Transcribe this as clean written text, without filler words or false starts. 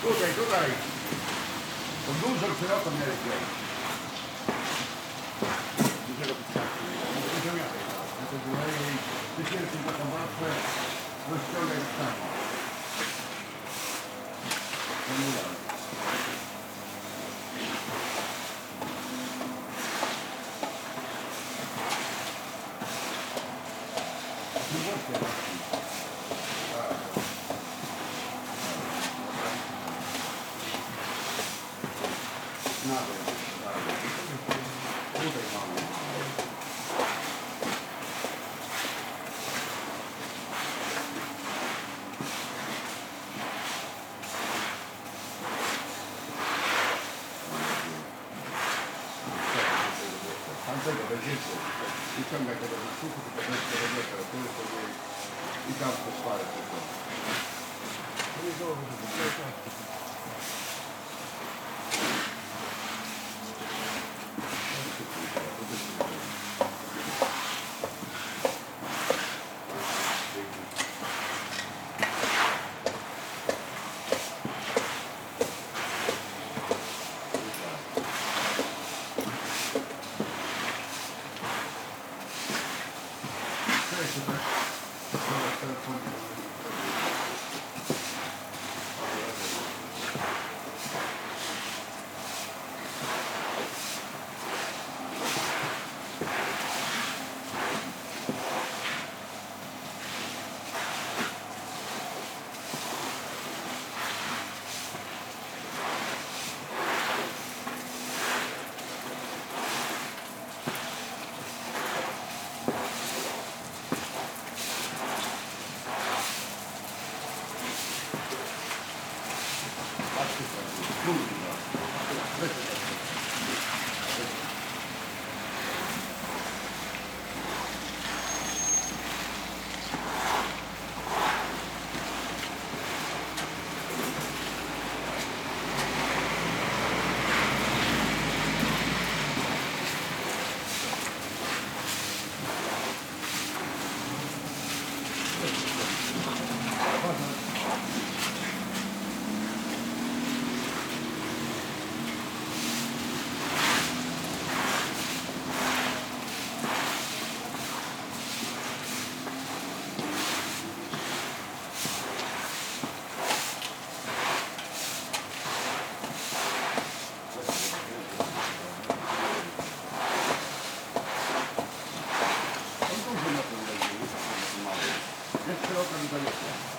Tutaj. To dużo szeroko miałeś wziąć. Dużego pisaku. Dużo miałeś. To było jej tysięcy za tą warstwę. Rozciągaj tam. To nie dalej. Tutaj mamy. Tamtego będziecie. Wyciągać tego na suchu, tylko będzie tego temperatury sobie i tam to spalę tylko. To nie było, że to Jest szeroko, nie to jest.